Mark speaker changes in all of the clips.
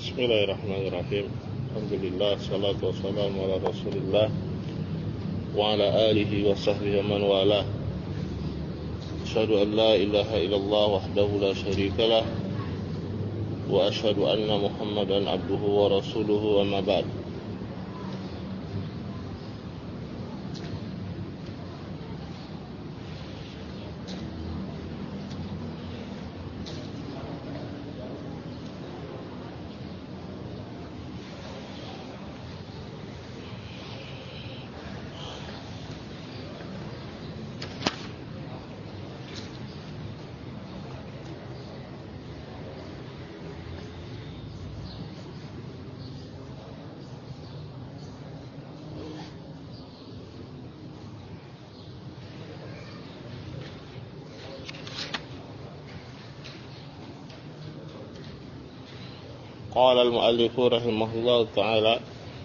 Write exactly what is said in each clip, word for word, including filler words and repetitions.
Speaker 1: Bismillahirrahmanirrahim. Alhamdulillah, salatu wassalamu ala Rasulillah wa ala alihi wa sahbihi man wala. Asyhadu an la ilaha illallah wahdahu la syarikalah wa asyhadu anna Muhammadan abduhu wa rasuluhu, amma ba'd. Qala al-mu'allifu rahimahullah ta'ala,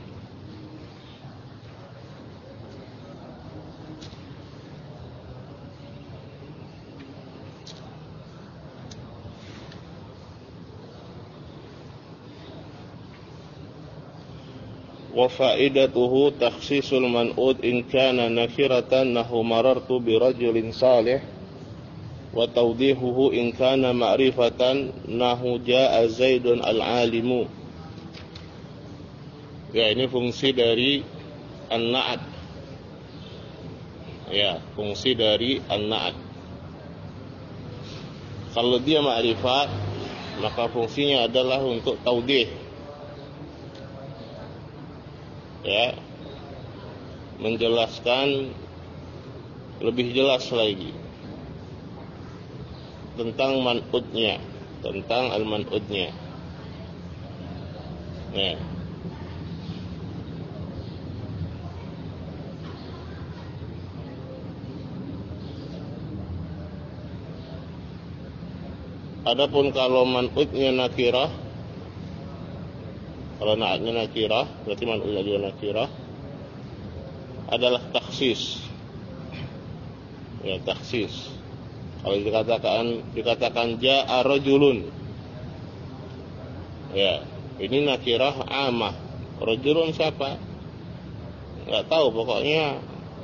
Speaker 1: wa fa'idatuhu takhsisul man'ud in kana nakiratan nahu marartu bi rajulin salih, wa tawdihuhu in kana ma'rifatan nahu jaa Zaidun al-alimu. Ya, ini fungsi dari an-na'at. Ya, fungsi dari an-na'at. Kalau dia ma'rifat, maka fungsinya adalah untuk tawdih. Ya, menjelaskan lebih jelas lagi tentang man'udnya, tentang al-man'udnya. Ya. Adapun kalau man'udnya nakirah, kalau na'atnya nakirah, berarti man'udnya juga nakirah, adalah takhsis. Ya, takhsis. Kalau dikatakan dikatakan jaa rajulun, ya, ini nakirah amah. Rajulun siapa? Enggak tahu, pokoknya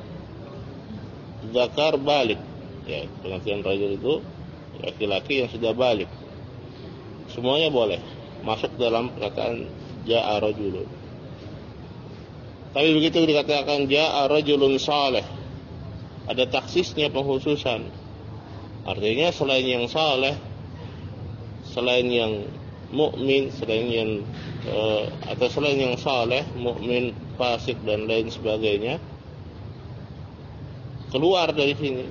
Speaker 1: zakar balik. Ya, pengertian rajul itu laki-laki yang sudah balik. Semuanya boleh masuk dalam perkataan jaa rajulun. Tapi begitu dikatakan jaa rajulun saleh, ada taksisnya, pengkhususan. Artinya selain yang saleh, selain yang mukmin, selain yang uh, atau selain yang saleh, mukmin, fasik dan lain sebagainya, keluar dari sini.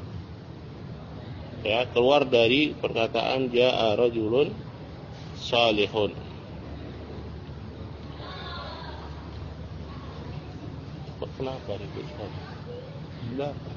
Speaker 1: Ya, keluar dari perkataan jaa rajulun salihun. Kenapa ribut sekali? Kenapa?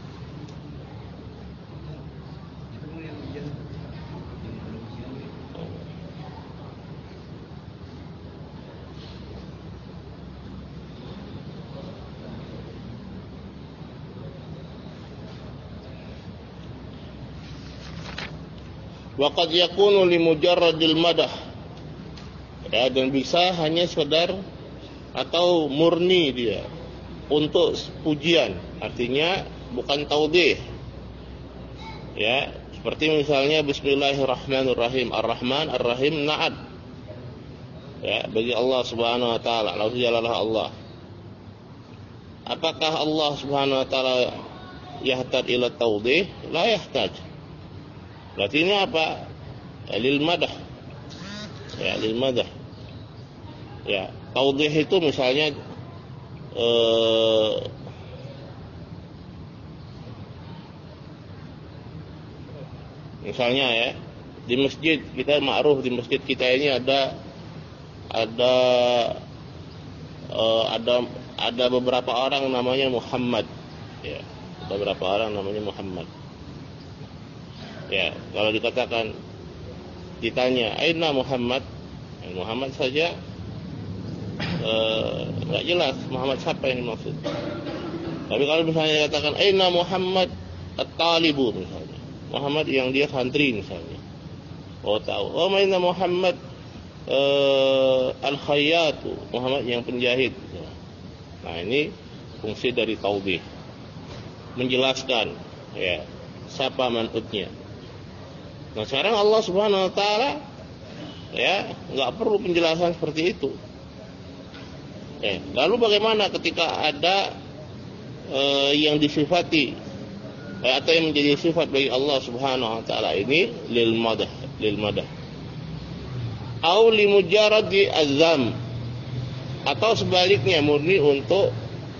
Speaker 1: Waqad yakunu li mujarradil madah. Ya, dan bisa hanya sekedar atau murni dia untuk pujian, artinya bukan taudih. Ya, seperti misalnya bismillahirrahmanirrahim, ar-rahman ar-rahim na'at. Ya, bagi Allah Subhanahu wa taala, lauziyalallah Allah. Apakah Allah Subhanahu wa taala yahtad ila taudih? La yahtaj. Berarti ini apa? Ya, lil madah. Ya, lil madah. Ya, taudih itu misalnya eh, misalnya ya, di masjid kita ma'ruf, di masjid kita ini ada ada eh, ada ada beberapa orang namanya Muhammad. Ya, ada beberapa orang namanya Muhammad. Ya, kalau dikatakan, ditanya, aina Muhammad? Ya, Muhammad saja nggak e, jelas Muhammad siapa yang dimaksud. Tapi kalau misalnya dikatakan, aina Muhammad at-talibu misalnya, Muhammad yang dia santri misalnya, oh tahu. Oh, aina Muhammad uh, al-khayyatu, Muhammad yang penjahit. Nah, ini fungsi dari taubih, menjelaskan ya siapa manutnya. Nah, sekarang Allah Subhanahu wa taala ya nggak perlu penjelasan seperti itu. Eh, lalu bagaimana ketika ada eh, yang disifati eh, atau yang menjadi sifat bagi Allah Subhanahu wa taala ini lil madah, lil madah. Au li mujarradi azam, atau sebaliknya murni untuk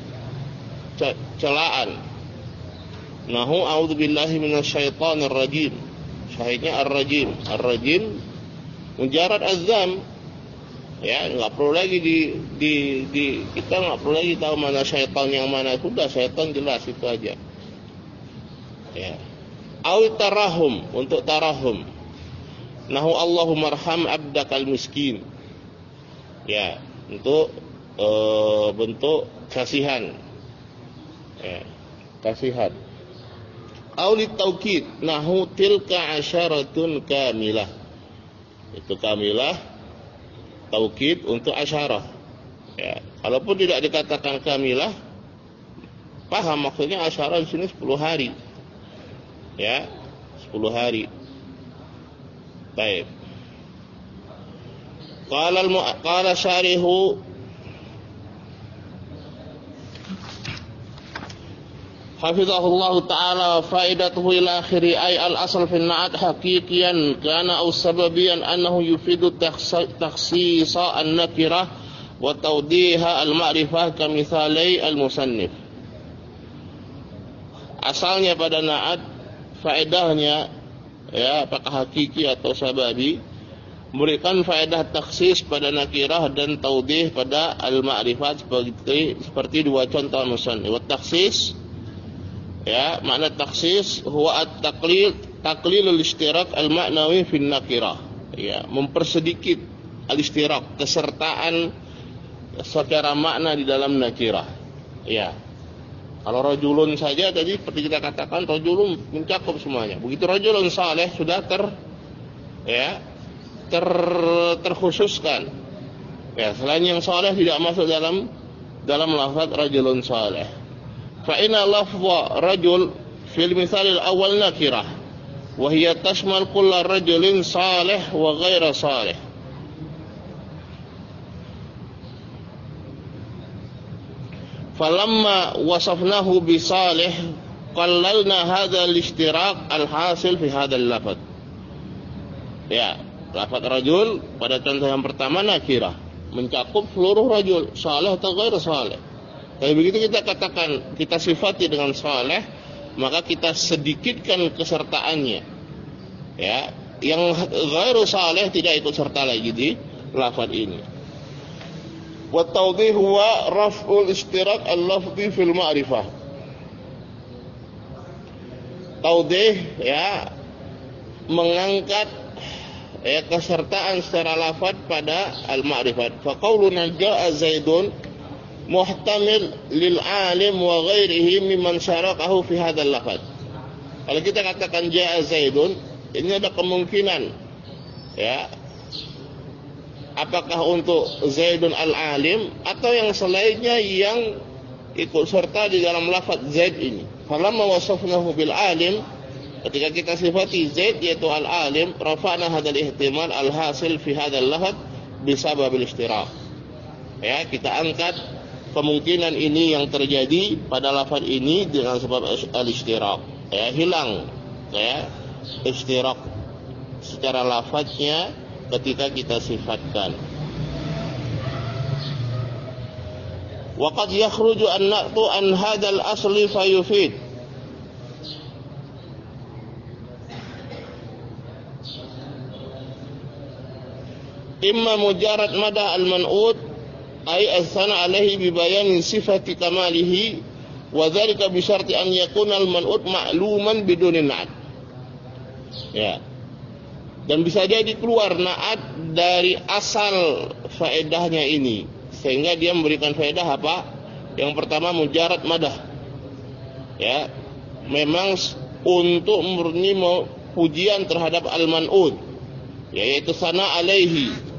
Speaker 1: celaan. Nahu a'udzubillahi minasyaitonir rajim. Syahidnya ar-rajim. Ar-rajim mujarrad azam. Ya, enggak perlu lagi di di di kita enggak perlu lagi tahu mana syaitan yang mana, sudah syaitan jelas itu aja. Ya. Au tarahum, untuk tarahum. Nahu Allahumarham abdakal miskin. Ya, untuk e, bentuk kasihan. Ya, kasihan. Auli taukid, nahu tilka asyaratun kamilah. Itu kamilah, taukid untuk asyarah. Ya, kalaupun tidak dikatakan kamilah, paham maksudnya asyarah di sini sepuluh hari. Ya, sepuluh hari. Baik. Qala al-qala syarihu hafizahullah ta'ala wa faidatuhu ila akhiri ay al-asal fi an-na'at haqiqiyan kana aw sababiyan annahu yufidu takhsisa an-nakirah wa tawdiha al-ma'rifah kamithalai al-musannif. Asalnya pada na'at faedahnya ya apakah hakiki atau sababi, memberikan faedah taksis pada nakirah dan taudih pada al-ma'rifat seperti seperti dua contoh musannif. Wa taksis ya, makna taksis huwa at-taqlil taqlilul ishtirak al-ma'nawi fi nakirah. Ya, mempersedikit al-ishtirak, kesertaan secara makna di dalam nakirah. Ya. Kalau rajulun saja tadi seperti kita katakan rajulun mencakup semuanya. Begitu rajulun saleh sudah ter ya ter terkhususkan. Ya, selain yang saleh tidak masuk dalam dalam lafaz rajulun saleh. Fa inna lafza rajul fil misal al-awwal nakirah wa hiya tashmal kull rajulin salih wa ghaira salih. Falamma wasafnahu bisalih qallalna hadha al-ishtirak al-hasil fi hadha al-lafaz. Ya, lafaz rajul pada contoh yang pertama nakirah, mencakup seluruh rajul, saleh atau ghair saleh. Tapi begitu kita katakan, kita sifati dengan saleh, maka kita sedikitkan kesertaannya. Ya, yang ghair saleh tidak ikut serta lagi di lafaz ini. Wa tawdih huwa raf'ul ishtirak al-lafzi fil ma'rifah. Tawdih ya mengangkat ya kesertaan secara lafaz pada al-ma'rifat. Fa qauluna jaa'a Zaidun muhtamil lil alim wa ghairihi mimman syarakahu fi hadzal lafaz. Kalau kita katakan jaa'a Zaidun, ini ada kemungkinan ya, apakah untuk Zaidun al-alim atau yang selainnya yang ikut serta di dalam lafaz Zaid ini. Falamma wasafnahu bil alim, ketika kita sifati Zaid yaitu al-alim, rafa'na hadzal ihtimal al-hasil fi hadzal lafaz bisababil ishtirak. Ya, kita angkat kemungkinan ini yang terjadi pada lafaz ini dengan sebab al-ishtirak. Ya, hilang ya ishtirak secara lafaznya ketika kita sifatkan. Wa qad yakhruju an-na'tu an hadzal asli fayufid. Imma mujarrad madah al-man'ut ay asana alaihi bi bayanin sifati kamalihi wa dzalika bi syarti an yakuna al-man'ut ma'luman bidunin na'at. Ya. Dan bisa jadi keluar na'at dari asal faedahnya ini, sehingga dia memberikan faedah apa? Yang pertama mujarrad madah. Ya, memang untuk murni pujian terhadap al-man'ud, yaitu sana alaihi,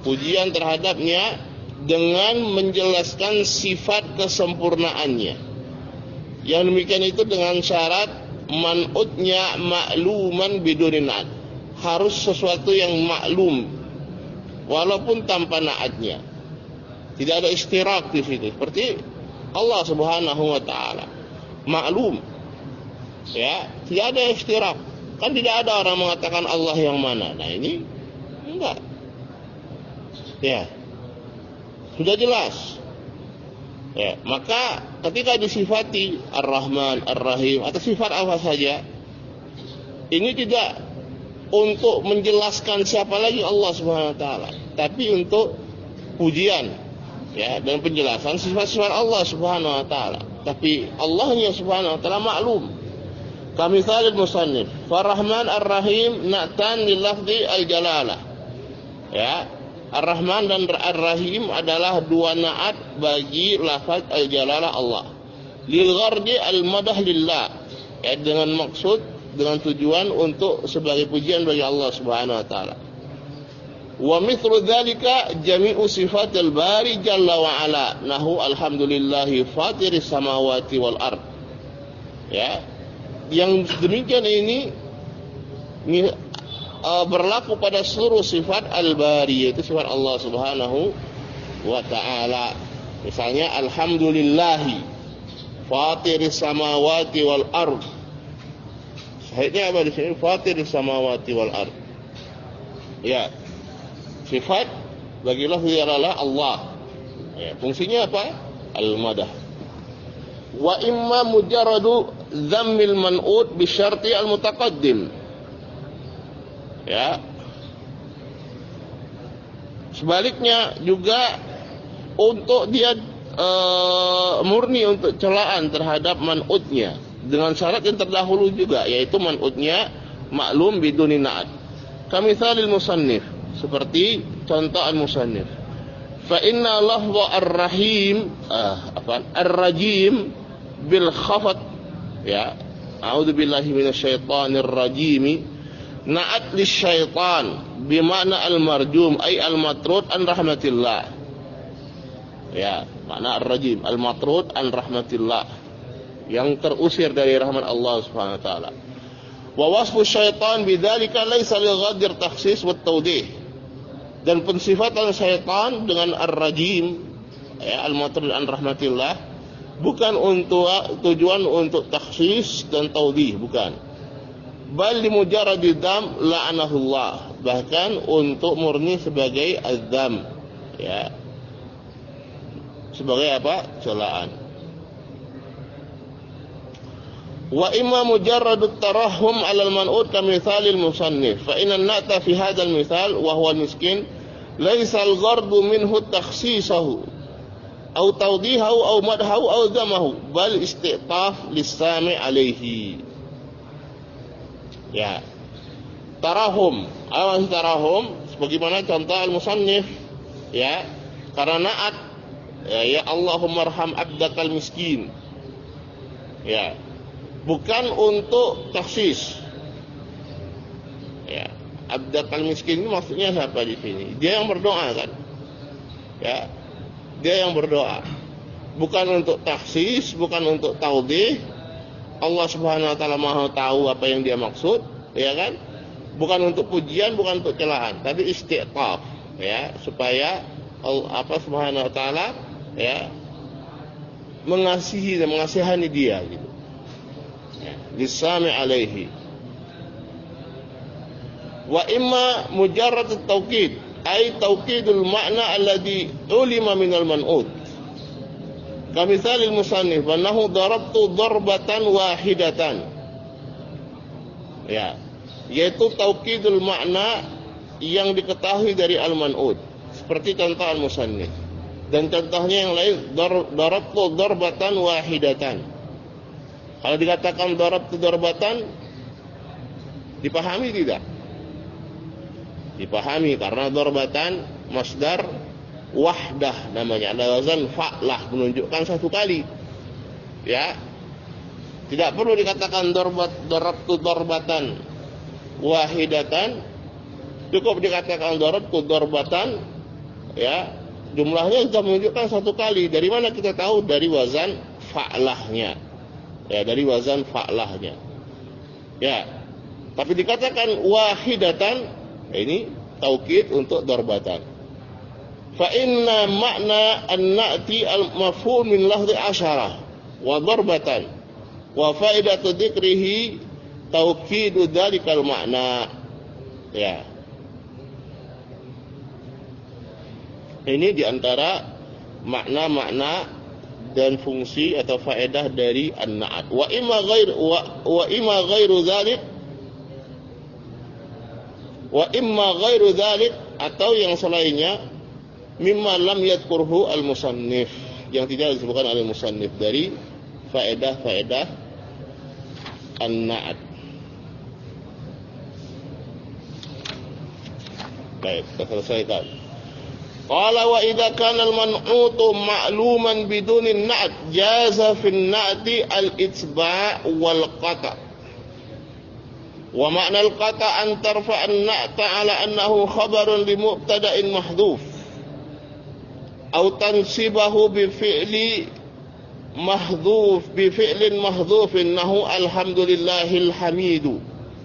Speaker 1: pujian terhadapnya dengan menjelaskan sifat kesempurnaannya. Yang demikian itu dengan syarat man'utnya ma'luman bidunin na'at. Harus sesuatu yang maklum walaupun tanpa na'atnya. Tidak ada istirak di situ. Seperti Allah Subhanahu wa taala. Maklum. Ya, tidak ada istirak. Kan tidak ada orang mengatakan Allah yang mana. Nah, ini enggak. Ya. Sudah jelas. Ya, maka ketika disifati Ar-Rahman, Ar-Rahim atau sifat apa saja, ini tidak untuk menjelaskan siapa lagi Allah Subhanahu wa taala, tapi untuk pujian, ya, dan penjelasan sifat-sifat Allah Subhanahu wa taala. Tapi Allahnya Subhanahu wa taala maklum. Kamithal al-musannif, Ar-Rahman Ar-Rahim na'tan lil lafzi al-jalalah. Ya, Ar-Rahman dan Ar-Rahim adalah dua na'at bagi lafaz al-jalalah Allah. Lil ghardi al-madah lillah. Ya, dengan maksud, dengan tujuan untuk sebagai pujian bagi Allah Subhanahu wa taala. Wa mithlu dzalika jami'u sifatil bari jalla wa ala. Nahu alhamdulillahi fatiris samawati wal ard. Ya. Yang demikian ini, ini uh, berlaku pada seluruh sifat al-bari, yaitu sifat Allah Subhanahu wa taala. Misalnya alhamdulillahi fatiris samawati wal ard. Sahihnya apa di sini? Fatiris samawati wal ard. Ya. Sifat bagi Allah Allah. Ya, fungsinya apa? Al-madah. Wa imma mujarradu dhammil man'ut bi syarti al-mutaqaddim. Ya. Sebaliknya juga untuk dia e, murni untuk celaan terhadap man'utnya dengan syarat yang terdahulu juga, yaitu man'utnya maklum biduni na'at. Kamithalil musannif, seperti contoh al-musannif. Fa inna lafza ar-rahim ah, apa? Ar-rajim bil khafat, ya, a'udzubillahi minasyaitonir rajim, na'at lisyaitan bimana al-marjum ay al-matrud an rahmatillah. Ya, makna ar-rajim al-matrud an rahmatillah, yang terusir dari rahmat Allah Subhanahu wa taala. Wa wasfu syaitan bidzalika laisa li ghadir takhsis wa tawdih. Dan pensifatan syaitan dengan ar-rajim, ya, al-matrud an rahmatillah, bukan untuk tujuan untuk takhsis dan taudih, bukan. Bal li mujarradi dzam la'anahullah, bahkan untuk murni sebagai azam, ya, sebagai apa? Celaan. Wa imma mujarradu tarahhum 'ala al-man'ut kamithalil musannif, fa inna an-na'ta fi hadzal mithal wa huwa miskin laisa al-ghardu minhu takhsisahu au tawdihahu au madhahu au zamahu bal isti'taf lis-sami' alaihi. Ya. Tarahum, awas tarahum sebagaimana contoh al-musannif, ya, karena na'at, ya, ya Allahumma arham abdakal miskin. Ya. Bukan untuk taksis. Ya, abdakal miskin ini maksudnya siapa di sini? Dia yang berdoa kan? Ya. Dia yang berdoa. Bukan untuk taksis, bukan untuk taudih. Allah Subhanahu wa taala Maha tahu apa yang dia maksud, ya kan? Bukan untuk pujian, bukan untuk celaan, tapi istiqaf, ya, supaya Allah apa Subhanahu wa taala, ya, mengasihi dan mengasihani dia gitu. Ya, disami alaihi. Wa imma mujarrad at-tawkid, ay tawkidul ma'na alladhi ulima minal man'ut. Kamithalil musannif annahu darabtu darbatan wahidatan. Ya, yaitu tawkidul makna yang diketahui dari al-man'ud, seperti contoh al-musannif. Dan contohnya yang lain, darabtu darbatan wahidatan. Kalau dikatakan darabtu darbatan, dipahami tidak? Dipahami, karena darbatan masdar wahdah namanya, ada wazan fa'lah, menunjukkan satu kali. Ya, tidak perlu dikatakan darbat darabtu darbatan wahidatan, cukup dikatakan darabtu darbatan ya, jumlahnya sudah menunjukkan satu kali. Dari mana kita tahu? Dari wazan fa'lahnya. Ya, dari wazan fa'lahnya. Ya. Tapi dikatakan wahidatan, ini taukid untuk darbatan. Fa inna makna an-na'ti al-mafhum min lafzi asyarah wa darbatan wa faidatu dzikrihi taukidu dzalikal makna. Ya. Ini diantara makna-makna dan fungsi atau faedah dari an-na'at. Wa imma ghair wa, wa imma ghairu dzalik wa imma ghairu dzalik, atau yang selainnya, mimma lam yadhkurhu al-musannif, yang tidak disebutkan oleh musannif dari faedah-faedah an-na'at. Baik, kita selesaikan. Qala wa idza kana al-man'utu ma'luman bidunin na'at jaza fi an-na'ti al-itsba' wal qata'. Wa ma'na al-qata' an tarfa an-na'ta 'ala annahu khabarun li mubtada'in mahdhuf aw tansibahu bi fi'li mahdhuf bi fi'lin mahdhufin nahu alhamdulillahil hamidu.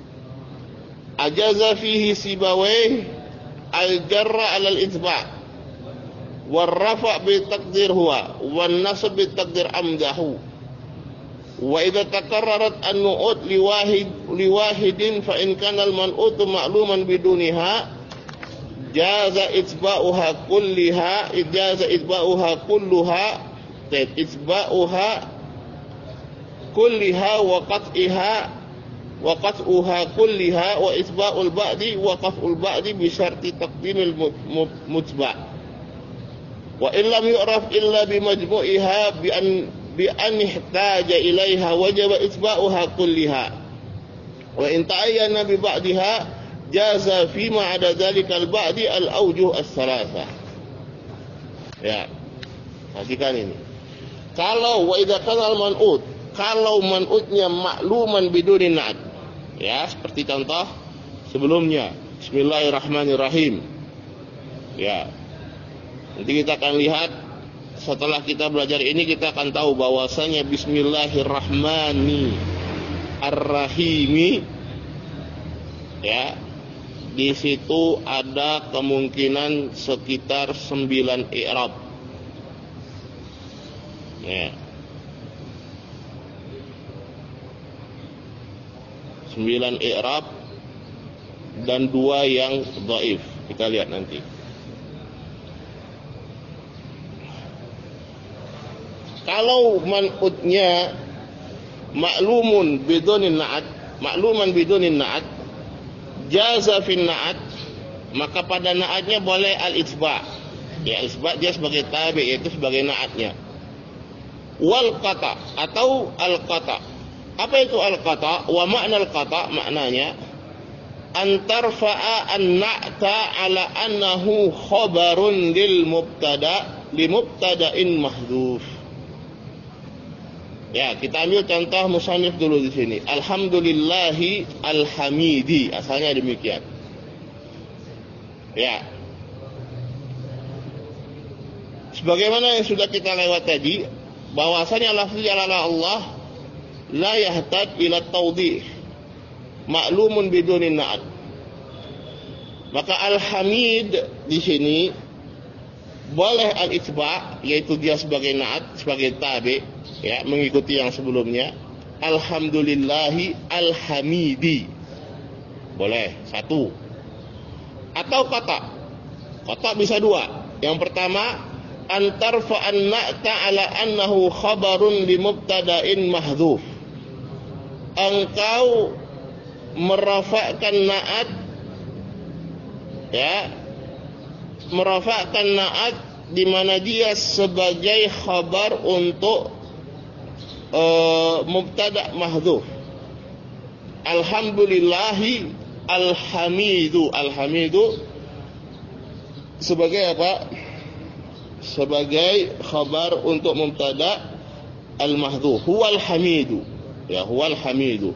Speaker 1: Ajaza fihi sibawayh al-jarra 'ala al-itsba' wal rafa' bi taqdir huwa wan nasb bi taqdir amdahu. Wa idza takarrarat an-nu'ut li wahid li wahidin fa in kana al-man'utu ma'luman biduniha jaza itsba'uha kulliha ijaza itsba'uha kulluha itsba'uha kulliha wa qat'iha wa qat'uha kulliha wa isba'ul ba'di wa qaf'ul ba'di bi syarti taqdimil mutba'. Wa illam yu'raf illa bi majmu'iha bi an bi an ihtaja ilaiha wajaba isba'uha kulliha wa in ta'ayyana bi ba'diha jaza fi ma 'ada dzalikal ba'di al-awjuh as-salasa. Ya. Perhatikan ini. Kalau wa idza kana al-man'ut, kalau man'utnya ma'luman biduni na'at. Ya, seperti contoh sebelumnya. Bismillahirrahmanirrahim. Ya. Nanti kita akan lihat setelah kita belajar ini, kita akan tahu bahwasanya Bismillahirrahmanirrahim, ya, di situ ada kemungkinan sekitar sembilan i'rab. Ya. Sembilan i'rab dan dua yang dhaif. Kita lihat nanti. Kalau man'utnya ma'lumun bidunin na'at, ma'luman bidunin na'at, jaza fin na'at, maka pada na'atnya boleh al-itsba'. Ya, itsba' dia sebagai tabi', yaitu sebagai na'atnya. Wal qata' atau al-qata'. Apa itu al-qata'? Wa ma'na al-qata' maknanya an tarfa'a an-na'ta 'ala annahu khabarun lil mubtada' li mubtada'in mahdhuf. Ya, kita ambil contoh musannif dulu di sini. Alhamdulillahi alhamidi, asalnya demikian. Ya. Sebagaimana yang sudah kita lewat tadi, bahwasanya lafzi jalala Allah la yahtad ila tawdih, ma'lumun bidunin na'at. Maka alhamid di sini boleh al-itsba', yaitu dia sebagai na'at, sebagai tabi', ya, mengikuti yang sebelumnya. Alhamdulillahi alhamidi, boleh satu. Atau kata, kata bisa dua. Yang pertama, antar fa'an na'ta ala annahu khabarun li mubtada'in mahdhuf. Engkau merafa'kan na'at, ya, merafa'kan na'at di mana dia sebagai khabar untuk Uh, mubtada' mahdhuf. Alhamdulillahi alhamidu, alhamidu sebagai apa? Sebagai khabar untuk mubtada' al-mahdhuf. Huwal hamidu, ya, huwal hamidu.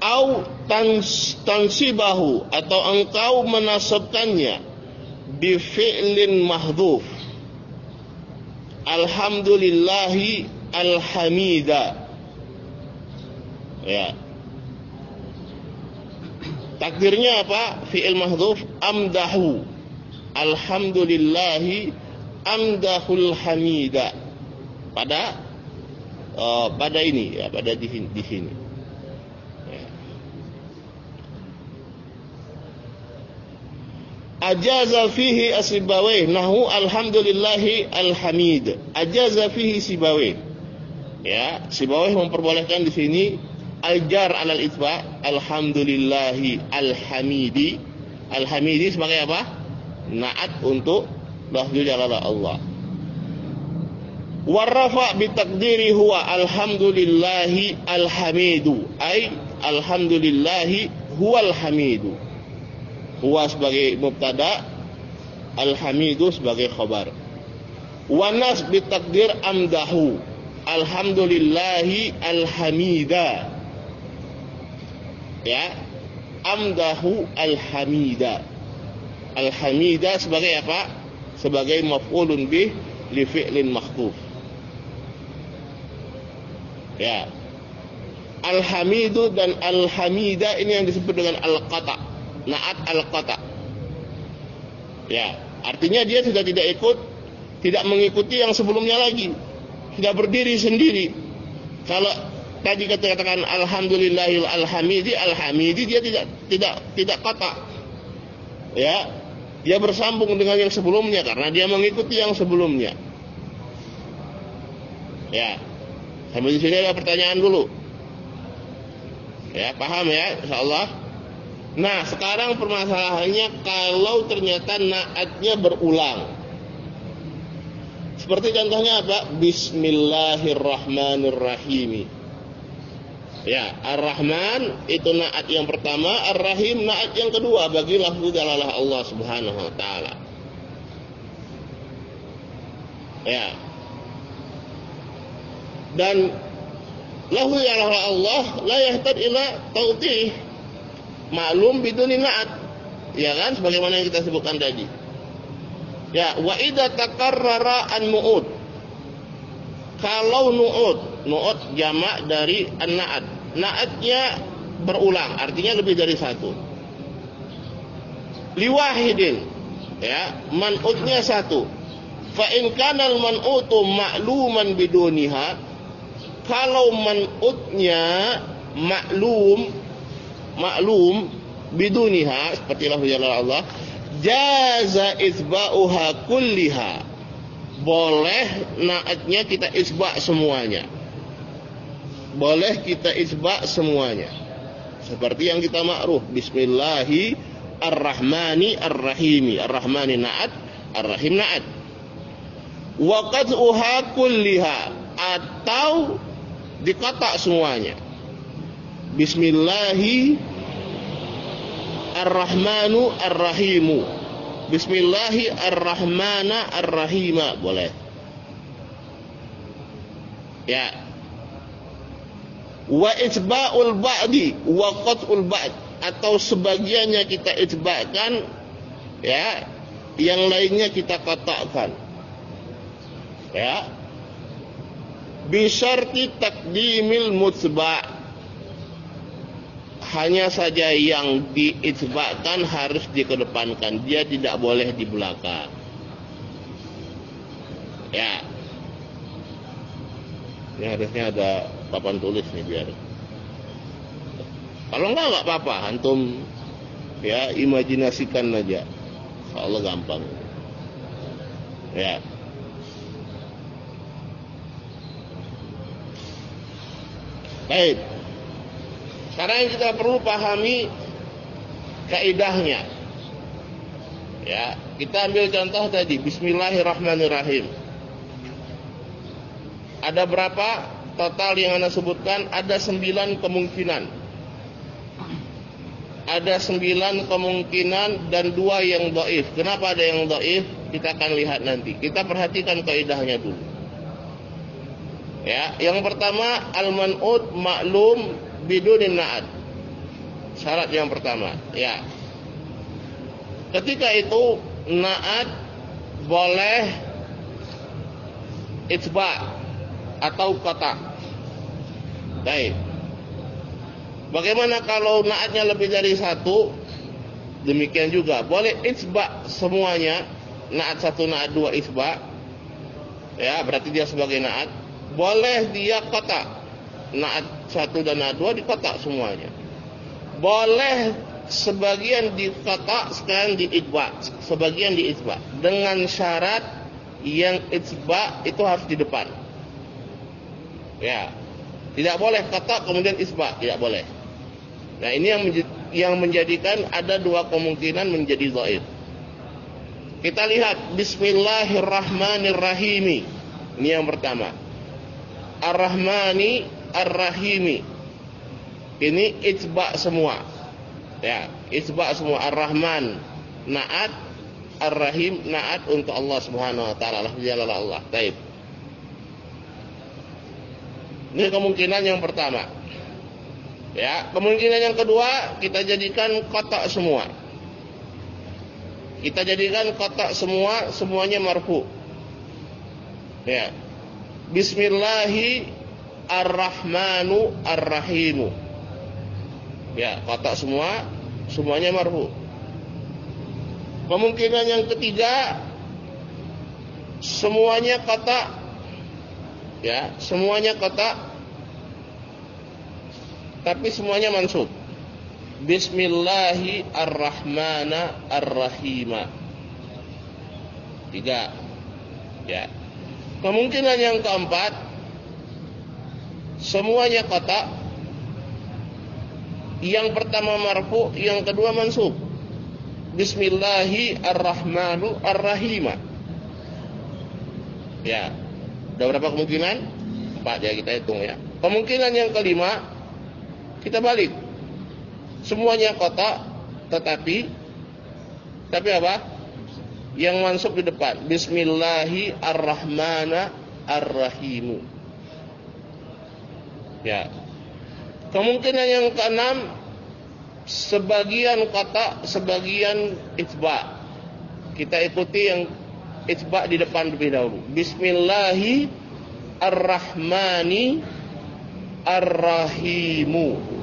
Speaker 1: au tans, tansibahu atau engkau menasabkannya bi fi'lin mahdhuf alhamdulillahi alhamida, ya, takdirnya apa? Fi'il mahdhuf amdahu alhamdulillahi amdahul hamida pada uh, pada ini ya, pada di, di sini. Ajaza fihi as-Sibawayh nahu alhamdulillahi alhamid. Ajaza fihi Sibawayh. Ya, Sibawayh memperbolehkan di sini al-jar alal itba alhamdulillahi alhamidi. Alhamidi sebagai apa? Naat untuk lafzu jalalah Allah. Warafa bi taqdiri huwa alhamdulillahi alhamidu. Ai alhamdulillahi huwal hamidu. Huwa sebagai mubtada, alhamidu sebagai khabar. Wa nas bi taqdir amdahu alhamdulillahi alhamida, ya, amdahu alhamida. Alhamida sebagai apa? Sebagai maf'ulun bih li fi'lin mahdhuf, ya. Alhamidu dan alhamida ini yang disebut dengan al-qata, naat al-qata, ya, artinya dia sudah tidak ikut, tidak mengikuti yang sebelumnya lagi, tidak berdiri sendiri. Kalau tadi katakan alhamdulillahil alhamidi, alhamidi dia tidak tidak tidak qata, ya, dia bersambung dengan yang sebelumnya karena dia mengikuti yang sebelumnya, ya. Sampai di sini ada pertanyaan dulu, ya, paham ya, insyaallah. Nah, sekarang permasalahannya kalau ternyata naatnya berulang. Seperti contohnya apa? Bismillahirrahmanirrahim. Ya, Ar-Rahman itu naat yang pertama, Ar-Rahim naat yang kedua bagi lafzu jalalah Allah Subhanahu wa taala. Ya. Dan lafzu jalalah Allah la yahtad ila tawdih maklum biduni naat, ya kan, sebagaimana yang kita sebutkan tadi. Ya, wa idza takarrara an-nu'ud. Kalau nu'ud, nu'ud jamak dari an-na'at. Na'atnya berulang, artinya lebih dari satu. Liwahidin, ya, man'udnya satu. Fa in kana al-man'utu ma'luman biduniha, kalau man'udnya maklum maklum biduniha seperti lafaz Allah, jaza isba'uha kulliha, boleh naatnya kita isba' semuanya, boleh kita isba' semuanya, seperti yang kita ma'ruf bismillahi ar-rahmani ar-rahimi. Ar-rahmani naat, ar-rahim naat. Wa qad'uha kulliha, atau dikata semuanya, bismillahi ar-rahmanu ar-rahimu, bismillahi ar-rahmana ar-rahima, boleh, ya. Wa itsba'ul ba'di wa qat'ul ba'd, atau sebagiannya kita itsba'kan, ya, yang lainnya kita qata'kan, ya, bi syarti taqdimil mutsba', hanya saja yang diitsba'kan harus dikedepankan, dia tidak boleh di belakang, ya. Ini harusnya ada papan tulis nih biar. Kalau enggak enggak apa-apa, antum ya imajinasikan aja, insyaallah gampang, ya. Baik. Sekarang kita perlu pahami kaidahnya. Ya, kita ambil contoh tadi bismillahirrahmanirrahim. Ada berapa total yang Anda sebutkan? Ada sembilan kemungkinan. Ada sembilan kemungkinan dan dua yang dhaif. Kenapa ada yang dhaif? Kita akan lihat nanti. Kita perhatikan kaidahnya dulu. Ya, yang pertama al-man'ud maklum bidunin na'at. Syarat yang pertama, ya. Ketika itu naat boleh itsba atau kotak. Baik. Bagaimana kalau naatnya lebih dari satu? Demikian juga boleh itsba semuanya, naat satu, naat dua, itsba. Ya, berarti dia sebagai naat. Boleh dia kotak, naat satu dan naat dua dikotak semuanya. Boleh sebagian dikotak, sekarang di itsba, sebagian di itsba, dengan syarat yang itsba itu harus di depan. Ya, tidak boleh kotak kemudian itsba, tidak boleh. Nah, ini yang yang menjadikan ada dua kemungkinan menjadi dhaif. Kita lihat Bismillahirrahmanirrahim. Ini yang pertama. Ar-Rahmani Ar-Rahimi. Ini itsba semua. Ya, itsba semua. Ar-Rahman naat, Ar-Rahim naat untuk Allah Subhanahu wa taala. Allah. Baik. Ini kemungkinan yang pertama. Ya, kemungkinan yang kedua kita jadikan kotak semua. Kita jadikan kotak semua, semuanya marfu. Ya. Bismillahi Ar-Rahmanu Ar-Rahimu. Ya, kotak semua, semuanya marfu. Kemungkinan yang ketiga semuanya kotak. Ya, semuanya kotak. Tapi semuanya mansub. Bismillahi Ar-Rahmana Ar-Rahima. Tiga. Ya. Kemungkinan yang keempat semuanya kotak. Yang pertama marfu, yang kedua mansub. Bismillahi Ar-Rahmanu Ar-Rahima. Ya. Ada berapa kemungkinan? Empat ya, kita hitung ya. Kemungkinan yang kelima kita balik. Semuanya kotak, tetapi tapi apa? Yang mansub di depan. Bismillahi Ar-Rahmana Ar-Rahimu. Ya. Kemungkinan yang keenam sebagian kotak, sebagian itsba. Kita ikuti yang itsba di depan lebih dahulu. Bismillahi Ar-Rahmani Ar-Rahimu.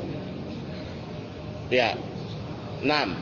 Speaker 1: Ya. Enam.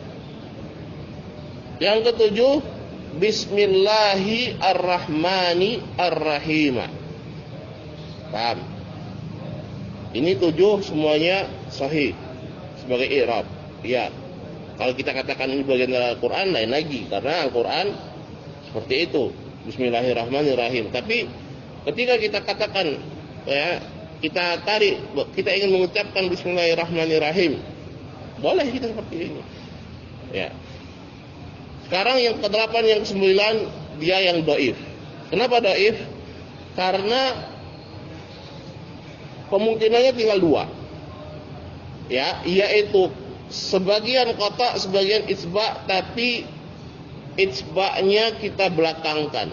Speaker 1: Yang ketujuh Bismillahi Ar-Rahmani Ar-Rahima. Paham? Ini tujuh semuanya sahih sebagai i'rab. Ya. Kalau kita katakan ini bagian dari Al-Quran lain lagi, karena Al-Quran seperti itu. Bismillahirrahmanirrahim. Tapi ketika kita katakan, ya, kita tarik, kita ingin mengucapkan Bismillahirrahmanirrahim, boleh kita seperti ini. Ya. Sekarang yang kedelapan, yang kesembilan dia yang dhaif. Kenapa dhaif? Karena kemungkinannya tinggal dua. Ya, yaitu sebagian kotak, sebagian itsba, tapi itsba-nya kita belakangkan.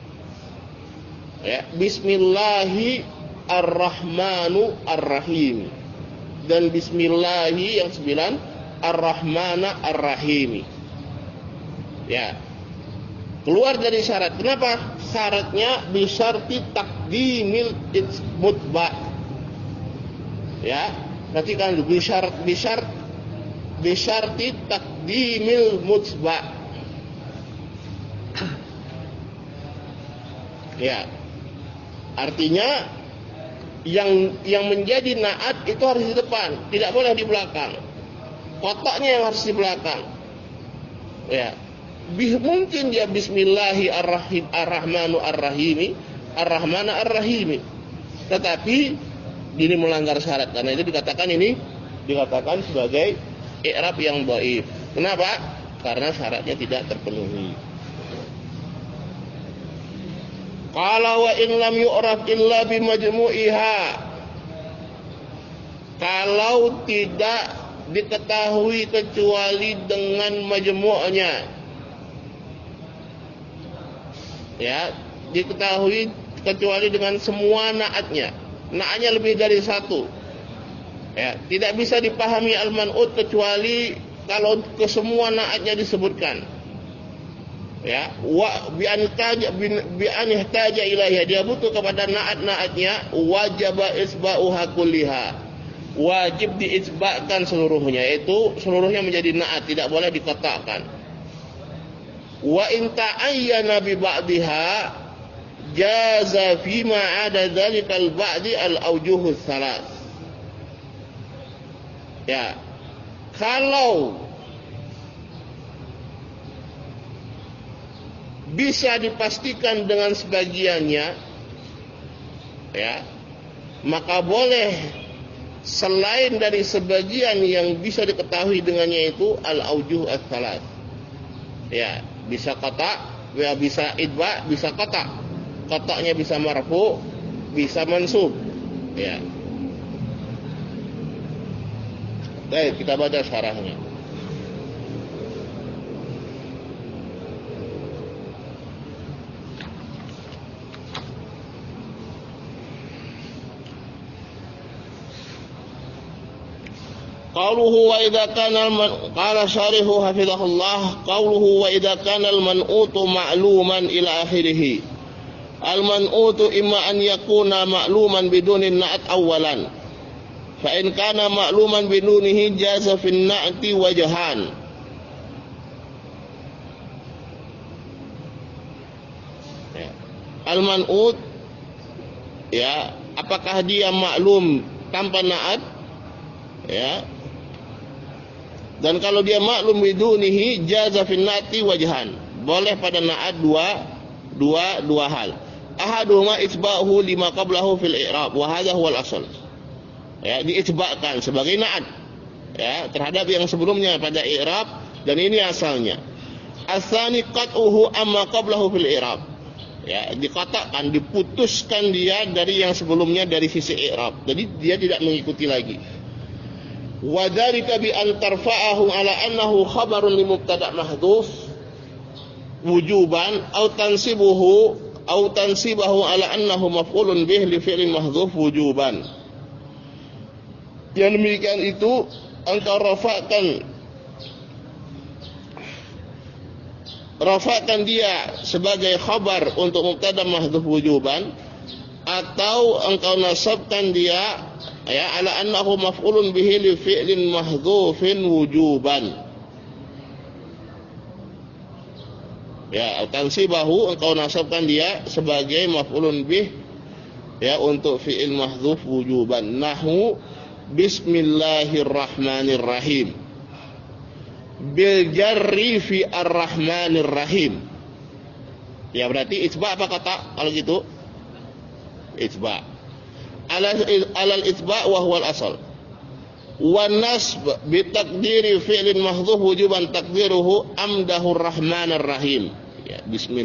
Speaker 1: Ya, Bismillahi Ar-Rahmanu Ar-Rahim. Dan Bismillahi yang sembilan Ar-Rahmana Ar-Rahimi. Ya. Keluar dari syarat. Kenapa? Syaratnya bisyarti takdimil mutba. Ya. Nanti kan bisyart bisyart bisyarti takdimil mutba. Ya. Artinya yang yang menjadi naat itu harus di depan, tidak boleh di belakang. Kotaknya yang harus di belakang. Ya. Mungkin dia Bismillahi Ar-Rahim Ar-Rahmanu Ar-Rahimi, Ar-Rahmana Ar-Rahimi. Tetapi ini melanggar syarat, karena itu dikatakan ini dikatakan sebagai i'rab yang dhaif. Kenapa? Karena syaratnya tidak terpenuhi. Qala wa in lam yu'raf illa bi majmu'iha. Kalau tidak diketahui kecuali dengan majmu'nya. Ya, diketahui kecuali dengan semua naatnya. Naatnya lebih dari satu. Ya, tidak bisa dipahami al-man'ut kecuali kalau ke semua naatnya disebutkan. Ya, wa bi an taja bi an ihtaja ilaiha, dia butuh kepada naat-naatnya, wajib isba'uha kulliha, wajib diisba'kan seluruhnya, itu seluruhnya menjadi naat, tidak boleh dikotakkan. Wa in ta'ayyana bi ba'dihha jaza fi ma 'ada dzalikal ba'di al-awjuhus salas. Ya, kalau bisa dipastikan dengan sebagiannya, ya, maka boleh selain dari sebagian yang bisa diketahui dengannya itu al-aujuh ats-tsalas. Ya, bisa kotak, ya, bisa idba, bisa kotak. Kotaknya bisa marfu, bisa mansub. Ya. Baik, kita baca syarahnya. Qauluhu wa idza kana qala syarihu hafizahullah, qauluhu wa idza kana al-man'utu ma'luman ila akhirih. Al-man'utu imma an yakuna ma'luman biduni na'at awalan. Fa in kana ma'luman bidunihi jaza fi an-na'ti wajhan. Al-man'ut, ya, apakah dia maklum tanpa na'at? Ya. Dan kalau dia maklum bidunihi jaza fi an-na'ti wajhan. Boleh pada na'at dua dua dua hal. Ahaduhuma itsba'uhu lima qablahu fil i'rab wa hadha huwa al-asl. Ya, diitsba'kan sebagai na'at, ya, terhadap yang sebelumnya pada i'rab, dan ini asalnya. As-tsani qat'uhu amma qablahu fil i'rab. Ya, dikatakan, diputuskan dia dari yang sebelumnya dari sisi i'rab. Jadi dia tidak mengikuti lagi. Wa dzalika bi an tarfa'ahu ala annahu khabarun li mubtada' mahdhuf wujuban aw tansibuhu aw tansibahu ala annahu maf'ulun bih li fi'lin mahdhuf wujuban. Yang demikian itu engkau rafa'kan rafa'kan dia sebagai khabar untuk mubtada' mahdhuf wujuban, atau engkau nasabkan dia, ya, ala annahu maf'ulun bihi li fi'lin mahdhufin wujuban. Ya, tansibahu, engkau nasabkan dia sebagai maf'ulun bih, ya, untuk fi'il mahdhuf wujuban. Nahu bismillahirrahmanirrahim bil jarri fi ar-rahmanirrahim. Ya, berarti itsba apa kata kalau gitu? Itsba. Alal itsba wa huwa al-asal. Wan nasb bi taqdiri fi'lin mahdhuf wujuban taqdiruhu amdahur rahmanir rahim. Ya,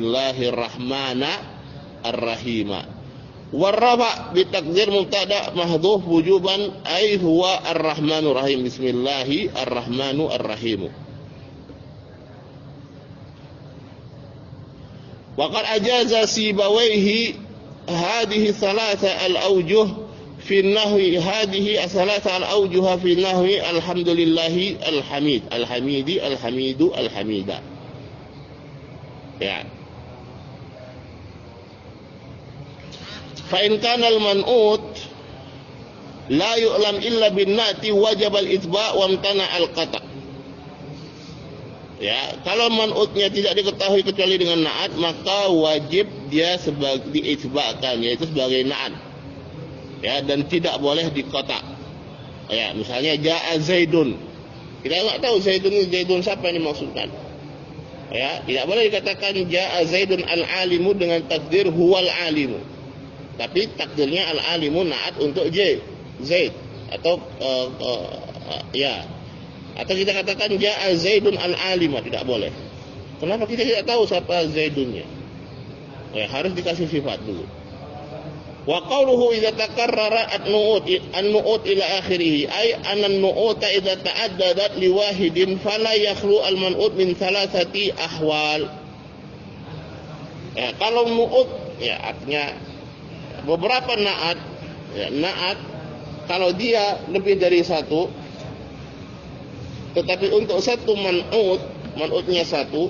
Speaker 1: bismillahirrahmanirrahim. Warrafa bi taqdir mubtada mahdhuf wujuban ay huwa ar-rahmanur rahim. Bismillahirrahmanirrahim. Wa qad ajaza Sibawayhi hadhihi thalatha al-awjuh fi nahwi hadhihi thalatha al-awjuh fi nahwi alhamdulillahi alhamid alhamidi alhamidu alhamida. Ya. Fa in kana al-man'ut la yu'lam illa bin na'ti wajib al-itsba' wa amtana al-qata'. Ya, kalau man'utnya tidak diketahui kecuali dengan na'at, maka wajib dia sebagai diitsba'kan, yaitu sebagai na'at. Ya, dan tidak boleh dikotak. Ya, misalnya ja'a Zaidun. Kita enggak tahu Zaidun ini Zaidun siapa yang dimaksudkan. Ya, tidak boleh dikatakan ja'a Zaidun al-alimu dengan takdir huwal alimu. Tapi takdirnya al-alimu na'at untuk J, Zaid, atau uh, uh, uh, ya. Atau kita katakan ja'a Zaidun al-alima, tidak boleh. Kenapa kita tidak tahu siapa Zaidunnya? Ya, harus dikasih sifat dulu. Wa qawluhu idza takarrara an-nu'ut an-nu'ut ila akhirih, ay an-nu'uta idza ta'addadat li wahidin fala yakhlu al-man'ut min thalathati ahwal. Ya, kalau nu'ut, ya, artinya beberapa na'at, ya, na'at kalau dia lebih dari satu, tetapi untuk satu man'ut, man'utnya satu,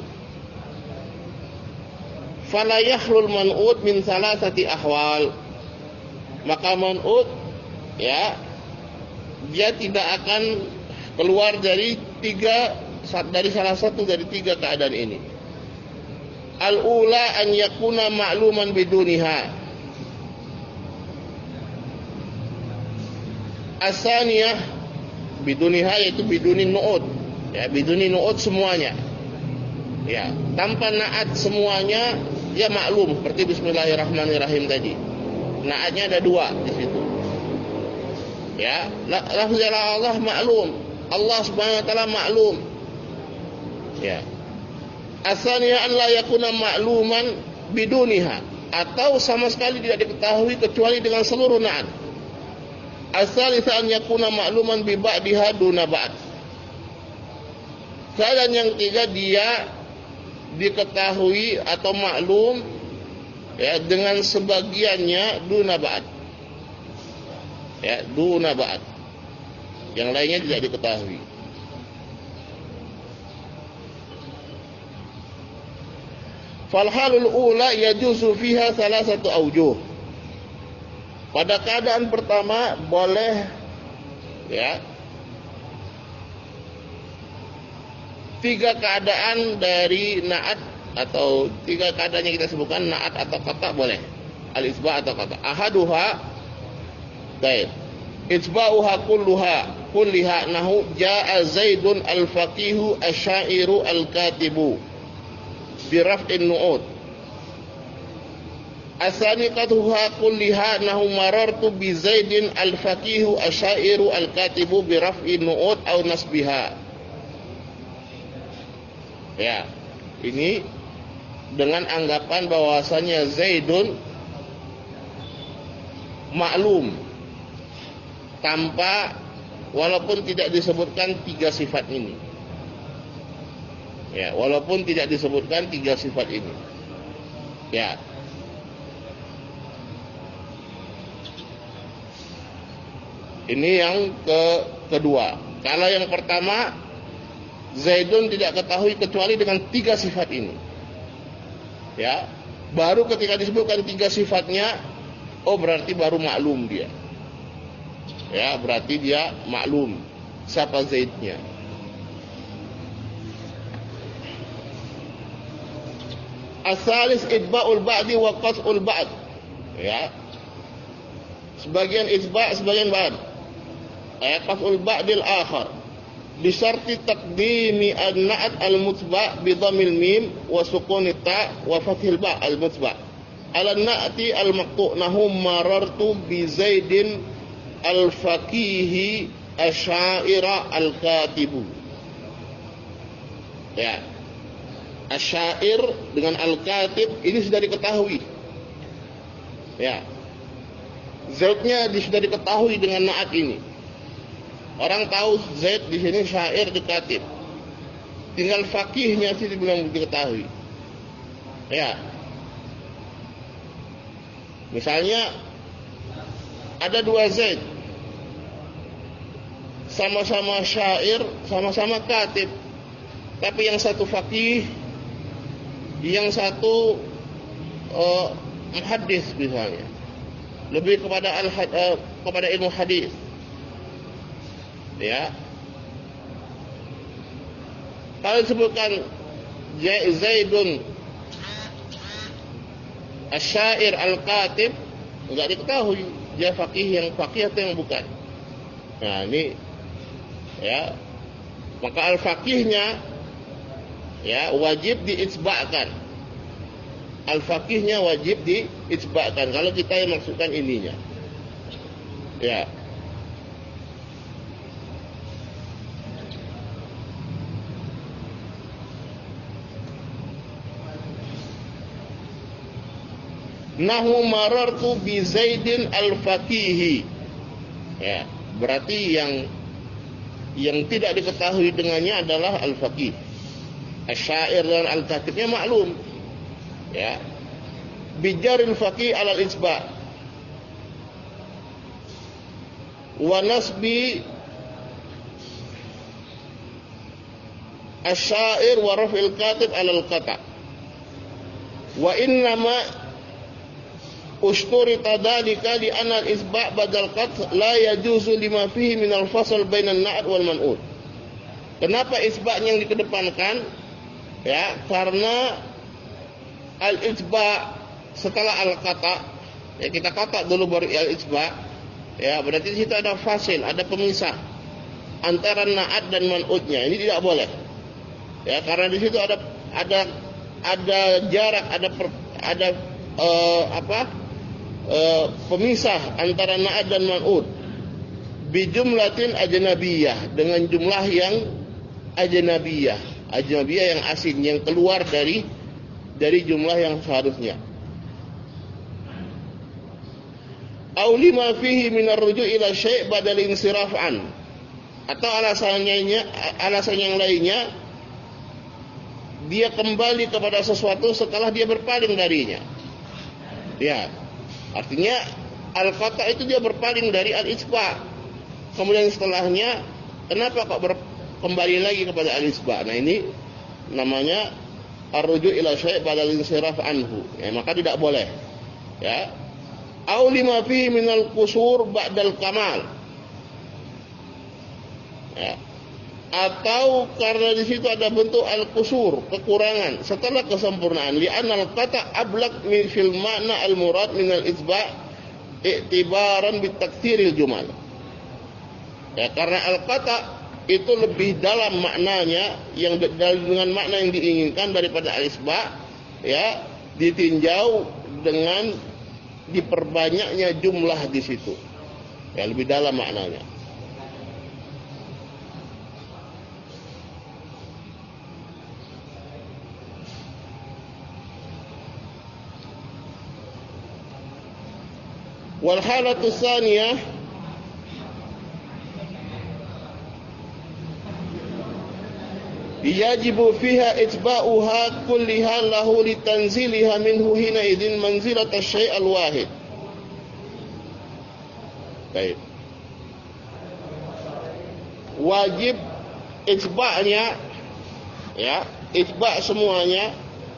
Speaker 1: fala yahlul man'ut min salasati ahwal, maka man'ut ya dia tidak akan keluar dari tiga dari salah satu dari tiga keadaan ini. Al-ula an yakuna ma'luman biduniha. Asaniyah biduniha, yaitu biduni nu'ud, ya, biduni nu'ud semuanya, ya, tanpa naat semuanya, ya maklum seperti bismillahirrahmanirrahim tadi. Naatnya ada dua di situ, ya. Lafzul Allah maklum, Allah subhanahu wa ta'ala maklum, ya. Asaniyah an la yakuna ma'luman biduniha, atau sama sekali tidak diketahui kecuali dengan seluruh naat. As-salisa an yakuna ma'luman bi ba'diha duna ba'd. Keadaan yang ketiga, dia diketahui atau maklum ya dengan sebagiannya duna ba'd. Ya, duna ba'd. Yang lainnya tidak diketahui. Fal halul ula yajuzu fiha salasatu awjuh. Pada keadaan pertama boleh ya tiga keadaan dari naat, atau tiga keadaan yang kita sebutkan naat atau kata boleh, al-isba atau kata. Ahaduha baik isba'uha kulluha kulliha nahu ja'a zaidun al-faqihu asy-syairu al-katibu bi raf'in nu'ud. Asaniqatuha kulliha nahu marartu bi zaidin al-faqihu asy-syairu al-katibu bi raf'in nu'ud aw nasbiha. Ya, ini dengan anggapan bahwasanya Zaidun maklum tanpa, walaupun tidak disebutkan tiga sifat ini. Ya, walaupun tidak disebutkan tiga sifat ini. Ya. Ini yang ke kedua. Kalau yang pertama, Zaidun tidak ketahui kecuali dengan tiga sifat ini. Ya, baru ketika disebutkan tiga sifatnya, oh berarti baru maklum dia. Ya, berarti dia maklum siapa Zaidnya. Asalis idba'ul ba'di wa qas'ul ba'd. Ya. Sebagian idba', sebagian ba'd. Eh, qas'ul ba'dil akhar. Bisarti taqdimi an-na'at al-mutba' bi dhammil mim wa sukuni ta' wa fathil ba' al-mutba'. Ala na'ti al-maqtu' nahum marartu bi Zaidin al-faqihi asy-syaira al-katibu. Ya. Asyair dengan al-katib ini sudah diketahui. Ya. Zaidnya sudah diketahui dengan na'at ini. Orang tahu Zaid di sini syair di katib. Tinggal fakihnya sih belum diketahui. Ya. Misalnya ada dua Zaid, sama-sama syair, sama-sama katib. Tapi yang satu fakih, yang satu uh, muhaddis misalnya, lebih kepada al uh, kepada ilmu hadis. Ya. Kalau disebutkan Zaidun asy-syair al-katib, enggak diketahui dia faqih yang faqih atau yang bukan. Nah, ini ya. Maka al-faqihnya ya wajib diitsba'kan. Al-faqihnya wajib diitsba'kan kalau kita yang maksudkan ininya. Ya. Nahu marartu bi Zaidin al-faqihi. Ya, berarti yang yang tidak diketahui dengannya adalah al-faqih. Asy-syair dan al-katibnya maklum. Ya. Bijaril faqih alal isba'. wa nasbi asyair wa raf'il katib 'alal qata'. Wa innama usturita dzalika li anna al-isba' badal qat' la yajuzu lima fihi min al-fasl baina an-na'at wal man'ut. Kenapa isba' yang dikedepankan? Ya, karena al-isba' setelah al-qata', ya kita kata dulu baru al-isba', ya berarti di situ ada fasil, ada pemisah antara na'at dan man'utnya. Ini tidak boleh. Ya, karena di situ ada ada ada jarak, ada per, ada uh, apa? Uh, pemisah antara na'at dan man'ut bijumlatin ajnabiyah, dengan jumlah yang ajnabiyah, ajnabiyah yang asing, yang keluar dari dari jumlah yang seharusnya. Aw lima fihi min ar-ruju' ila syai' badal insiraf an, atau alasannya alasan yang lainnya dia kembali kepada sesuatu setelah dia berpaling darinya. Ya, artinya al-qata' itu dia berpaling dari al-isba'. Kemudian setelahnya kenapa kok ber, kembali lagi kepada al-isba'? Nah, ini namanya ar-ruju' ila syai' badal insiraf anhu. Ya, maka tidak boleh. Ya. Aw lima fihi minal qusur ba'dal kamal. Ya. Atau karena di situ ada bentuk al-qusur, kekurangan setelah kesempurnaan. Li'anna al-qata' ablaq min fil ma'na al-murad min al-isba' i'tibaran bi taktsiril jumal. Ya, karena al-qata' itu lebih dalam maknanya, yang dengan makna yang diinginkan daripada al-isba', ya, ditinjau dengan diperbanyaknya jumlah di situ. Ya, lebih dalam maknanya. Wal halatu tsaniyah yajibu fiha itba'uha kulliha lahu litanziliha minhu hina idzin manzilat asy-syai' al-wahid. Baik. Wajib itba'nya, ya, itba' semuanya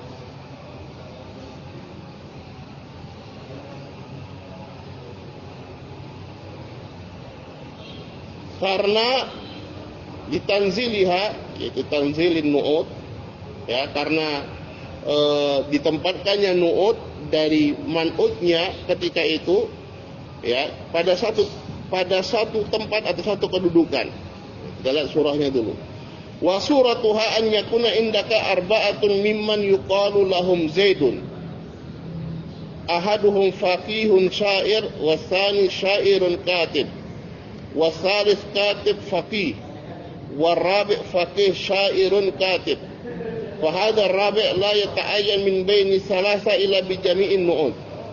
Speaker 1: karena ditanziliha, yaitu tanzilin nu'ud, ya, karena e, ditempatkannya nu'ud dari man'udnya ketika itu, ya, pada satu pada satu tempat atau satu kedudukan. Kita lihat surahnya dulu. Wa suratuha an yakuna indaka arba'atun mimman yuqalu lahum Zaidun. Ahaduhum faqihun syair, wa tsani syairun katib, wa tsalits katib faqih, wa rabi' faqih syairun katib. Fa hadha ar-rabi' la yata'ayyan min baini thalatha ila bi jami'in nu'ud.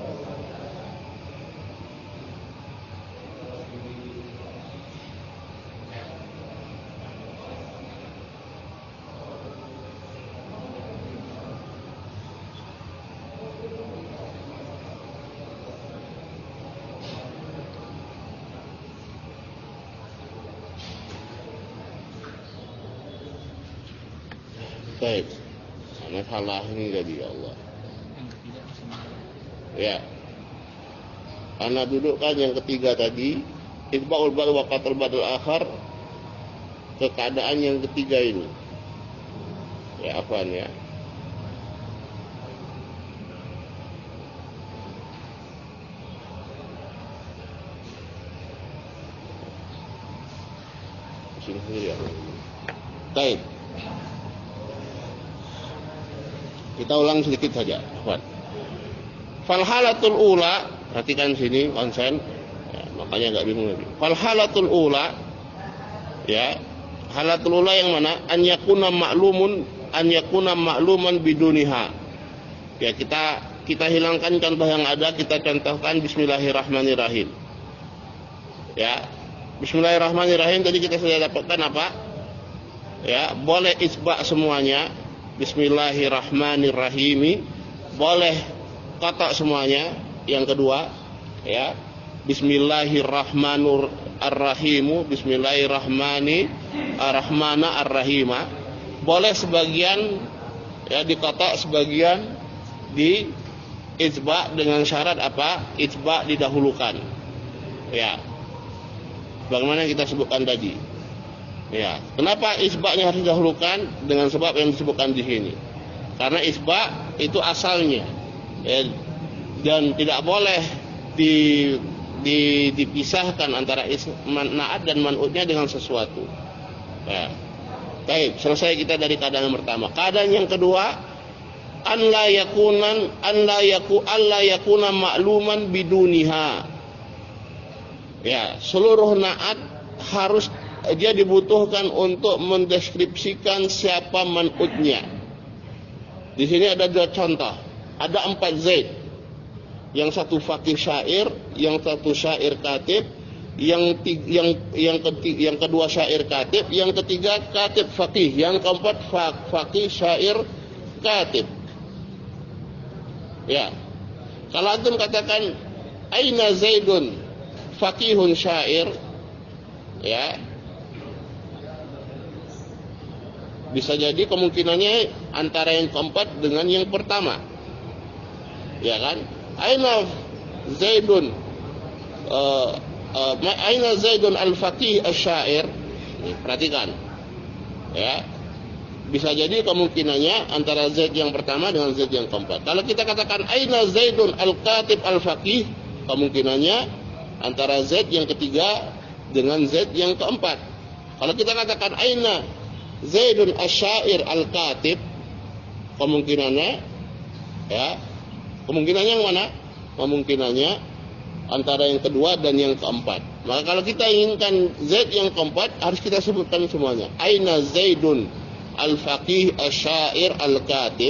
Speaker 1: Baik, masalah ini jadi Allah. Ya, karena dudukkan yang ketiga tadi, itba'ul bad wa qatlul badal akhar, ke keadaan yang ketiga ini. Ya, apaan ya? Sini sendiri ya. Baik. Kita ulang sedikit saja. Fal halatul ula, perhatikan sini konsen, ya, makanya enggak bingung lagi. Fal halatul ula, ya, halatul ula yang mana? An yakuna ma'lumun, an yakuna ma'luman biduniha. Ya, kita kita hilangkan contoh yang ada, kita contohkan bismillahirrahmanirrahim. Ya, bismillahirrahmanirrahim tadi kita sudah dapatkan apa? Ya, boleh isba' semuanya. Bismillahirrahmanirrahim, boleh kata semuanya. Yang kedua, ya, Bismillahirrahmanirrahim, Bismillahirrahmanirrahima. Boleh sebagian ya dikotak, sebagian di ijba dengan syarat apa? Ijba didahulukan. Ya. Bagaimana kita sebutkan tadi. Ya. Kenapa ijba'nya harus didahulukan? Dengan sebab yang disebutkan di sini. Karena ijba itu asalnya. Ya, dan tidak boleh di, di dipisahkan antara naat dan man'utnya dengan sesuatu. Ya. Baik, selesai kita dari keadaan yang pertama. Keadaan yang kedua, an la yakunan an la yaku alla yakuna ma'luman biduniha. Ya, seluruh naat harus dia dibutuhkan untuk mendeskripsikan siapa man'utnya. Di sini ada dua contoh. Ada empat zaid. Yang satu faqih syair, yang satu syair katib, yang tiga, yang yang ketiga, yang kedua syair katib, yang ketiga katib faqih, yang keempat faqih syair katib. Ya. Kalau antum katakan aina zaidun faqihun syair, ya, bisa jadi kemungkinannya antara yang keempat dengan yang pertama, ya kan? Aina zaidun uh, uh, aina zaidun al-faqih asy-syair. Perhatikan, ya, bisa jadi kemungkinannya antara zaid yang pertama dengan zaid yang keempat. Kalau kita katakan aina zaidun al-katib al-faqih, kemungkinannya antara Z yang ketiga dengan Z yang keempat. Kalau kita katakan aina Zaidun asyair al-katib, kemungkinannya, ya, kemungkinannya yang mana? Kemungkinannya antara yang kedua dan yang keempat. Maka kalau kita inginkan Z yang keempat, harus kita sebutkan semuanya. Aina Zaidun al-faqih asyair al-katib,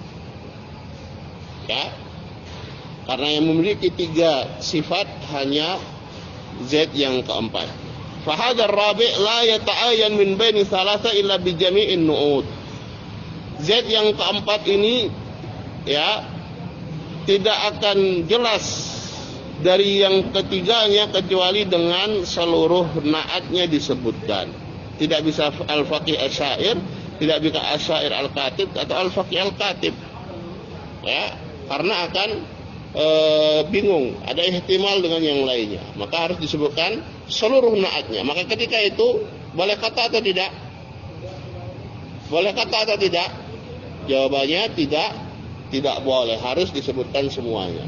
Speaker 1: ya. Karena yang memiliki tiga sifat hanya Z yang keempat. Fahadar rabi' la yata'ayyan min baini thalatha illa bi jami'in nu'ud. Z yang keempat ini, ya, tidak akan jelas dari yang ketiganya kecuali dengan seluruh naatnya disebutkan. Tidak bisa al-faqih asyair, tidak bisa asyair al-katib atau al-faqih al-katib. Ya, karena akan E, bingung, ada ihtimal dengan yang lainnya, maka harus disebutkan seluruh naatnya. Maka ketika itu boleh kata atau tidak? Boleh kata atau tidak? Jawabannya tidak, tidak boleh, harus disebutkan semuanya.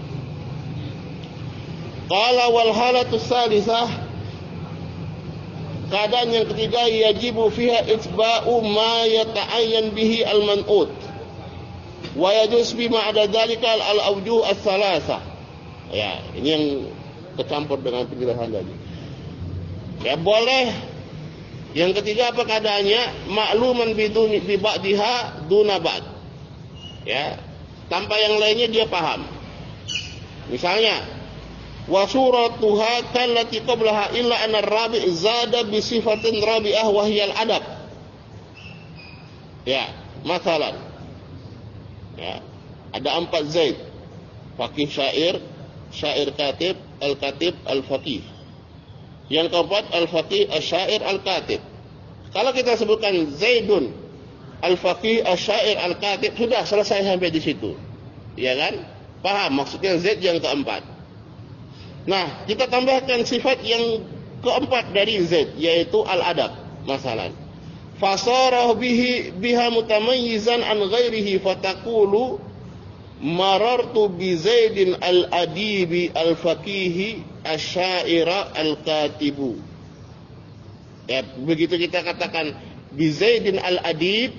Speaker 1: Qala wal halatu tsalisah, keadaan yang ketiga, yajibu fiha itba'u ma yata'ayyan bihi al-man'ut wa yajuz bima ada dalika al-awjuh ats-tsalatsa. Ya, ini yang kecampur dengan penjelasan tadi. Ya, boleh. Yang ketiga apa keadaannya? Ma'luman biduni bi ba'diha duna ba'd. Ya, tanpa yang lainnya dia paham. Misalnya, wa suratuha kallati qablaha illa anna ar-rabi' zada bi sifatin rabi'ah wa hiya al-adab. Ya, masalan, ya, ada empat zaid, faqih syair, syair katib, al-katib, al-faqih. Yang keempat al-faqih asyair al-katib. Kalau kita sebutkan zaidun al-faqih asyair al-katib, sudah selesai sampai di situ, ya kan? Paham maksudnya zaid yang keempat. Nah, kita tambahkan sifat yang keempat dari zaid, yaitu al-adab. Masalah fasarah bihi biha mutamayyizan an ghairihi fataqulu marartu bi Zaidin al-adibi al-faqihi asyaira al-katibu. Ya, begitu kita katakan bi Zaidin al-adib,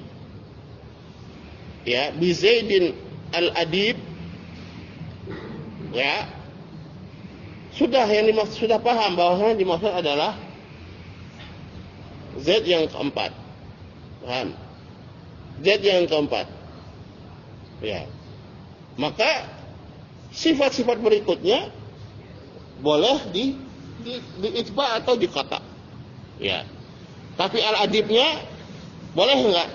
Speaker 1: ya, bi Zaidin al-adib, ya, sudah yang dimaksud, sudah paham bahwa dimaksud adalah Z yang keempat. Paham? Z yang keempat. Ya. Maka sifat-sifat berikutnya boleh di di, di ijba atau di kata. Ya. Tapi al-adibnya boleh enggak?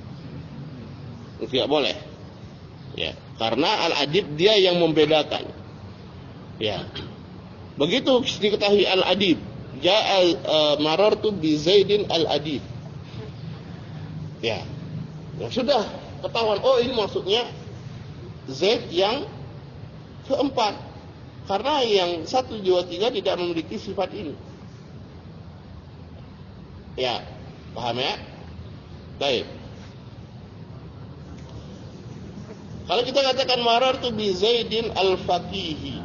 Speaker 1: Tidak boleh. Ya, karena al-adib dia yang membedakan. Ya. Begitu diketahui al-adib, ja'a uh, marartu bi Zaidin al-adib. Ya. Ya sudah ketahuan, oh ini maksudnya Zaid yang keempat. Karena yang satu, dua, tiga tidak memiliki sifat ini. Ya, paham ya? Baik. Kalau kita katakan marartu bi Zaidin al-faqihi,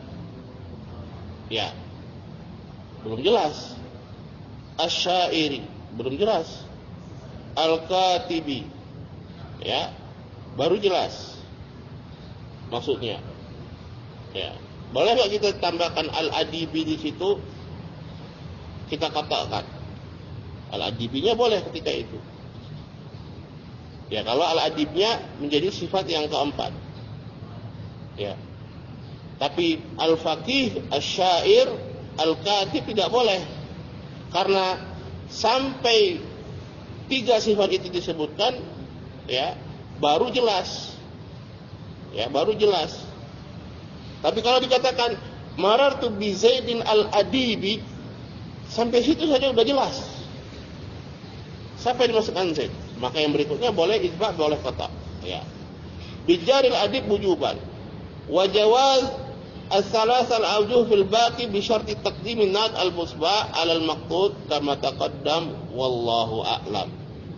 Speaker 1: ya, belum jelas. Asy-syairi, belum jelas. Al-katibi, ya, baru jelas maksudnya. Ya, boleh nggak kita tambahkan al-adibi di situ? Kita katakan al-adibinya boleh ketika itu. Ya, kalau al-adibnya menjadi sifat yang keempat. Ya. Tapi al-faqih, asy-syair, al-katib tidak boleh. Karena sampai tiga sifat itu disebutkan, ya, baru jelas. Ya, baru jelas. Tapi kalau dikatakan marartu bi Zaidin al-adibi, sampai situ saja sudah jelas. Sampai dimasukkan Zaid. Maka yang berikutnya boleh isbah, boleh qata. Ya. Bijaril adib wujuban. Wa jawaz as-salas al-awjuh fil baqi bi syarti taqdim an-nat al-musba' 'ala al-maqtud kama taqaddam wallahu a'lam.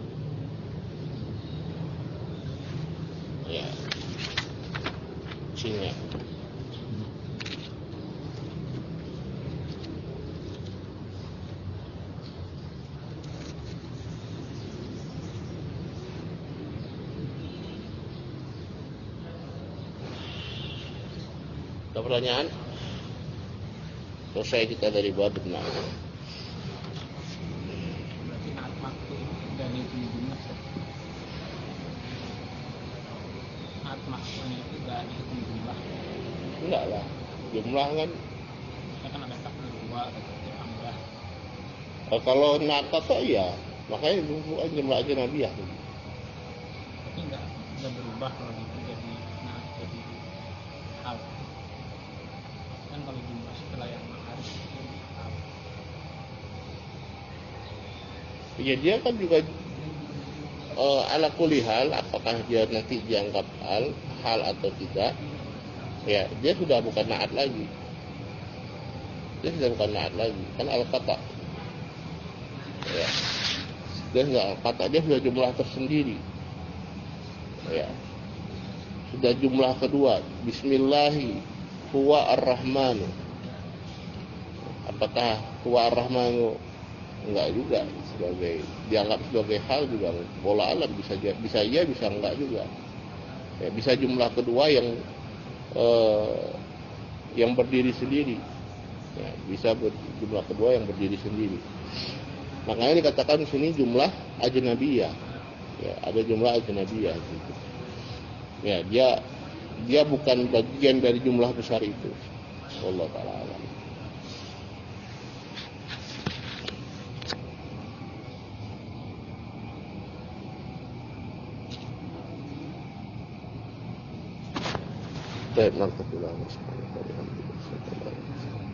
Speaker 1: Ya. Sini. Ada pertanyaan? Selesai kita dari bab benar.
Speaker 2: Berarti naat maktu dari jumlah. Naat maktunya itu dari jumlah.
Speaker 1: Enggak lah. Jumlah kan.
Speaker 2: Ya kan ada tak dua atau tambah.
Speaker 1: Oh, kalau naat kata iya. Makanya bukan jumlah aja nabiah.
Speaker 2: Tapi enggak enggak berubah kalau itu jadi naat jadi hal. Kan kalau jumlah setelah yang harus jadi hal.
Speaker 1: Ya dia kan juga uh, ala kulli hal, apakah dia nanti dianggap hal, hal atau tidak, ya dia sudah bukan naat lagi. Dia sudah bukan naat lagi, kan al-qata. Ya. Dia sudah al-qata, dia sudah jumlah tersendiri. Ya. Sudah jumlah kedua, bismillahi huwa ar-rahmanu. Apakah huwa ar-rahmanu? Enggak juga, sebagai dianggap sebagai hal juga bola alam, bisa bisa iya bisa enggak juga. Ya, bisa jumlah kedua yang eh, yang berdiri sendiri. Ya, bisa jumlah kedua yang berdiri sendiri. Makanya dikatakan di sini jumlah ajnabiyah. Ya, ada jumlah ajnabiyah gitu. Ya, dia dia bukan bagian dari jumlah besar itu. Wallahu ta'ala alam. Baik, mantap.